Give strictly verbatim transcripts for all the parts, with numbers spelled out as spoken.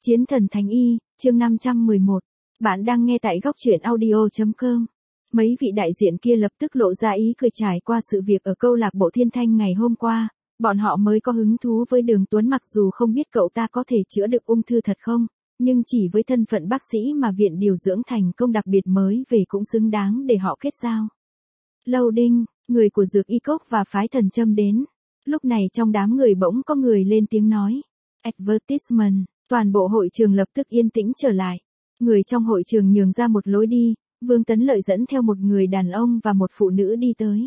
Chiến thần Thánh Y, chương năm trăm mười một. Bạn đang nghe tại góc truyện audio chấm com. Mấy vị đại diện kia lập tức lộ ra ý cười trải qua sự việc ở câu lạc bộ Thiên Thanh ngày hôm qua. Bọn họ mới có hứng thú với Đường Tuấn, mặc dù không biết cậu ta có thể chữa được ung thư thật không, nhưng chỉ với thân phận bác sĩ mà viện điều dưỡng thành công đặc biệt mới về cũng xứng đáng để họ kết giao. Lâu Đinh, người của Dược Y Cốc và phái Thần Châm đến. Lúc này trong đám người bỗng có người lên tiếng nói. Advertisement, toàn bộ hội trường lập tức yên tĩnh trở lại. Người trong hội trường nhường ra một lối đi, Vương Tấn Lợi dẫn theo một người đàn ông và một phụ nữ đi tới.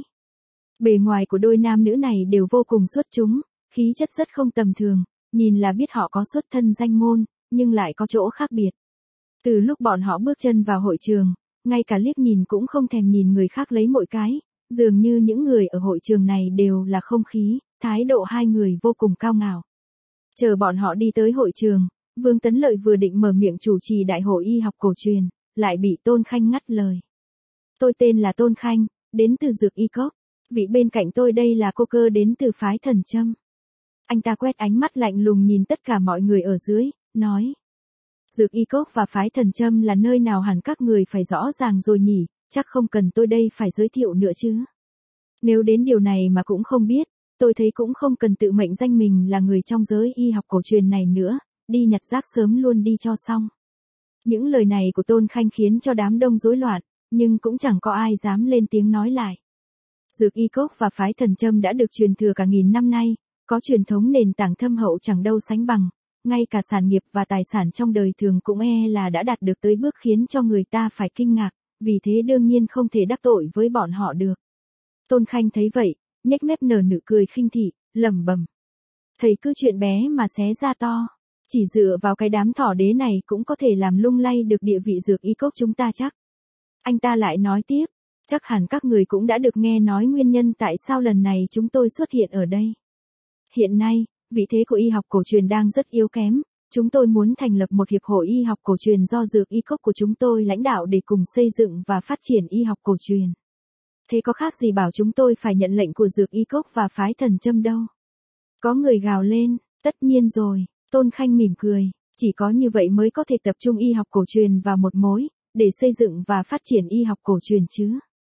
Bề ngoài của đôi nam nữ này đều vô cùng xuất chúng, khí chất rất không tầm thường, nhìn là biết họ có xuất thân danh môn, nhưng lại có chỗ khác biệt. Từ lúc bọn họ bước chân vào hội trường, ngay cả liếc nhìn cũng không thèm nhìn người khác lấy mỗi cái, dường như những người ở hội trường này đều là không khí, thái độ hai người vô cùng cao ngạo. Chờ bọn họ đi tới hội trường, Vương Tấn Lợi vừa định mở miệng chủ trì đại hội y học cổ truyền, lại bị Tôn Khanh ngắt lời. Tôi tên là Tôn Khanh, đến từ Dược Y Cốc. Vị bên cạnh tôi đây là cô cơ đến từ phái Thần Châm. Anh ta quét ánh mắt lạnh lùng nhìn tất cả mọi người ở dưới, nói. Dược Y Cốc và phái Thần Châm là nơi nào hẳn các người phải rõ ràng rồi nhỉ, chắc không cần tôi đây phải giới thiệu nữa chứ. Nếu đến điều này mà cũng không biết, tôi thấy cũng không cần tự mệnh danh mình là người trong giới y học cổ truyền này nữa, đi nhặt rác sớm luôn đi cho xong. Những lời này của Tôn Khanh khiến cho đám đông rối loạn, nhưng cũng chẳng có ai dám lên tiếng nói lại. Dược Y Cốc và phái Thần Châm đã được truyền thừa cả nghìn năm nay, có truyền thống nền tảng thâm hậu chẳng đâu sánh bằng, ngay cả sản nghiệp và tài sản trong đời thường cũng e là đã đạt được tới bước khiến cho người ta phải kinh ngạc, vì thế đương nhiên không thể đắc tội với bọn họ được. Tôn Khanh thấy vậy, nhếch mép nở nụ cười khinh thị, lẩm bẩm. Thấy cứ chuyện bé mà xé ra to, chỉ dựa vào cái đám thỏ đế này cũng có thể làm lung lay được địa vị Dược Y Cốc chúng ta chắc. Anh ta lại nói tiếp, chắc hẳn các người cũng đã được nghe nói nguyên nhân tại sao lần này chúng tôi xuất hiện ở đây. Hiện nay, vị thế của y học cổ truyền đang rất yếu kém, chúng tôi muốn thành lập một hiệp hội y học cổ truyền do Dược Y Cốc của chúng tôi lãnh đạo để cùng xây dựng và phát triển y học cổ truyền. Thế có khác gì bảo chúng tôi phải nhận lệnh của Dược Y Cốc và phái Thần Châm đâu. Có người gào lên, tất nhiên rồi, Tôn Khanh mỉm cười, chỉ có như vậy mới có thể tập trung y học cổ truyền vào một mối, để xây dựng và phát triển y học cổ truyền chứ.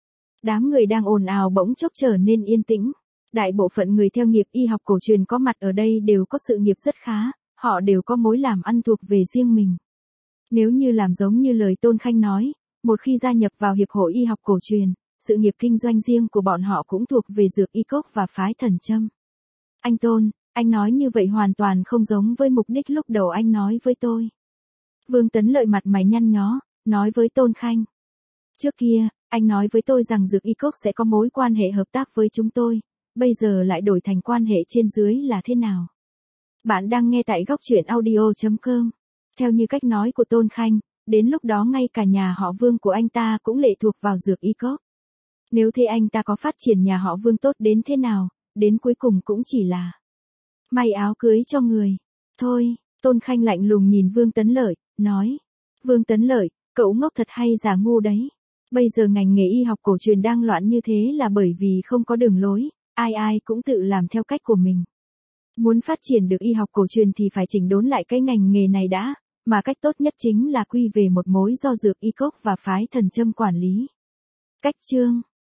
Đám người đang ồn ào bỗng chốc trở nên yên tĩnh. Đại bộ phận người theo nghiệp y học cổ truyền có mặt ở đây đều có sự nghiệp rất khá, họ đều có mối làm ăn thuộc về riêng mình. Nếu như làm giống như lời Tôn Khanh nói, một khi gia nhập vào hiệp hội y học cổ truyền, sự nghiệp kinh doanh riêng của bọn họ cũng thuộc về Dược Y Cốc và phái Thần Châm. Anh Tôn, anh nói như vậy hoàn toàn không giống với mục đích lúc đầu anh nói với tôi. Vương Tấn Lợi mặt mày nhăn nhó, nói với Tôn Khanh. Trước kia, anh nói với tôi rằng Dược Y Cốc sẽ có mối quan hệ hợp tác với chúng tôi, bây giờ lại đổi thành quan hệ trên dưới là thế nào? Bạn đang nghe tại góc truyện audio chấm com. Theo như cách nói của Tôn Khanh, đến lúc đó ngay cả nhà họ Vương của anh ta cũng lệ thuộc vào Dược Y Cốc. Nếu thế anh ta có phát triển nhà họ Vương tốt đến thế nào, đến cuối cùng cũng chỉ là may áo cưới cho người. Thôi, Tôn Khanh lạnh lùng nhìn Vương Tấn Lợi, nói. Vương Tấn Lợi, cậu ngốc thật hay giả ngu đấy. Bây giờ ngành nghề y học cổ truyền đang loạn như thế là bởi vì không có đường lối, ai ai cũng tự làm theo cách của mình. Muốn phát triển được y học cổ truyền thì phải chỉnh đốn lại cái ngành nghề này đã, mà cách tốt nhất chính là quy về một mối do Dược Y Cốc và phái Thần Châm quản lý. Cách chương